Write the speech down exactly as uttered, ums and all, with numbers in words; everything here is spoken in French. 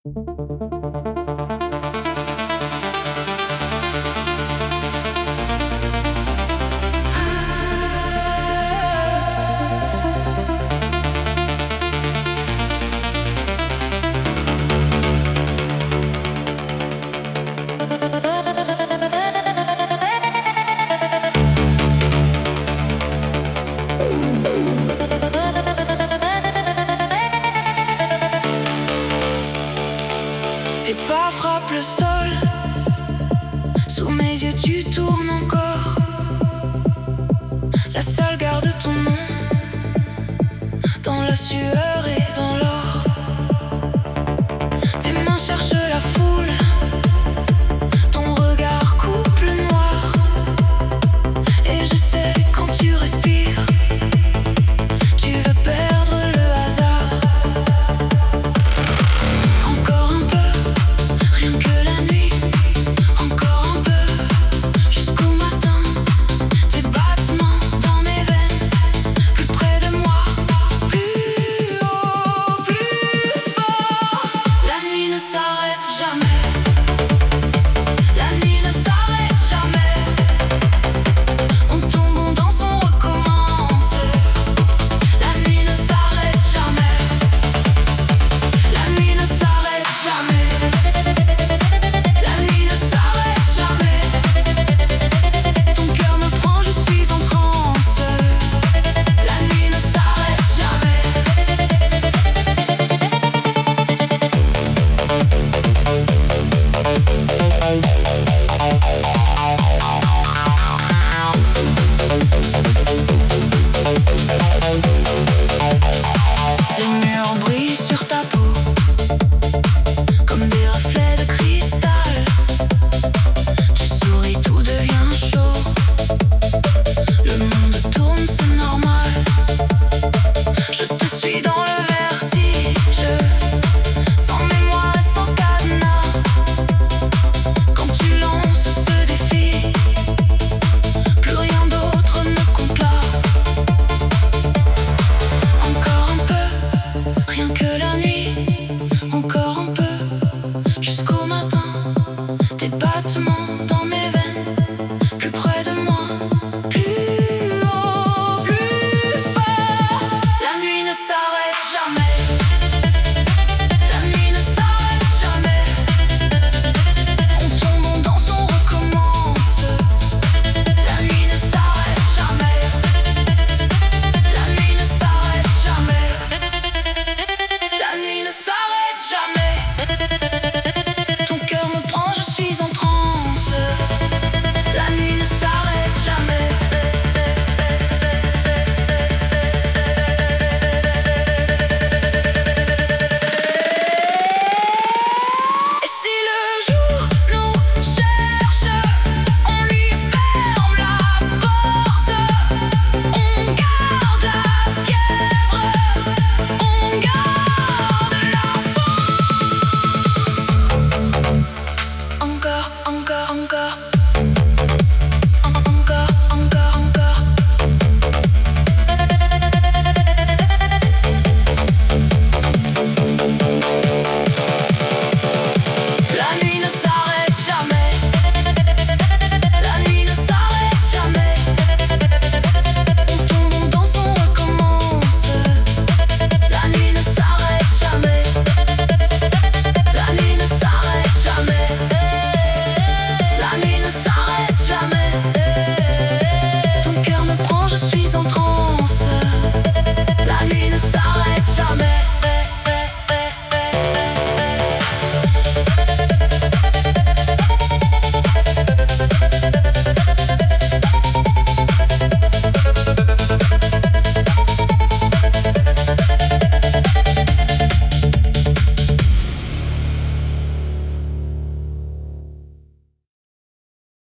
Tes pas frappent le sol, sous mes yeux tu tournes encore. La salle garde ton nom, dans la sueur et dans l'or. Tes mains cherchent la foule, ton regard coupe le noir. Et je sais quand tu respires, tu veux perdre le hasard. Encore un peu, rien que la nuit. Encore un peu, jusqu'au matin. Tes battements dans mes veines, plus près de moi, plus haut, plus fort. La nuit ne s'arrête jamais. La nuit ne s'arrête jamais. On tombe, on danse, on recommence. La nuit ne s'arrête jamais. La nuit ne s'arrête jamais. La nuit ne s'arrête jamais. Ton cœur me prend, je suis en transe. La nuit ne s'arrête jamais. Les murs brillent sur ta peau, comme des reflets de cristal. Tu souris, tout devient chaud. Le monde tourne, c'est normal. Je te suis dans le vertige, sans mémoire et sans cadenas. Quand tu lances ce défi, plus rien d'autre ne compte là. Encore un peu, rien que la nuit. Encore un peu, jusqu'au matin. Tes battements dans mes veines, plus près de moi, plus haut, plus fort. La nuit ne s'arrête jamais. La nuit ne s'arrête jamais. On tombe, on danse, on recommence. La nuit ne s'arrête jamais. La nuit ne s'arrête jamais. La nuit ne s'arrête jamais.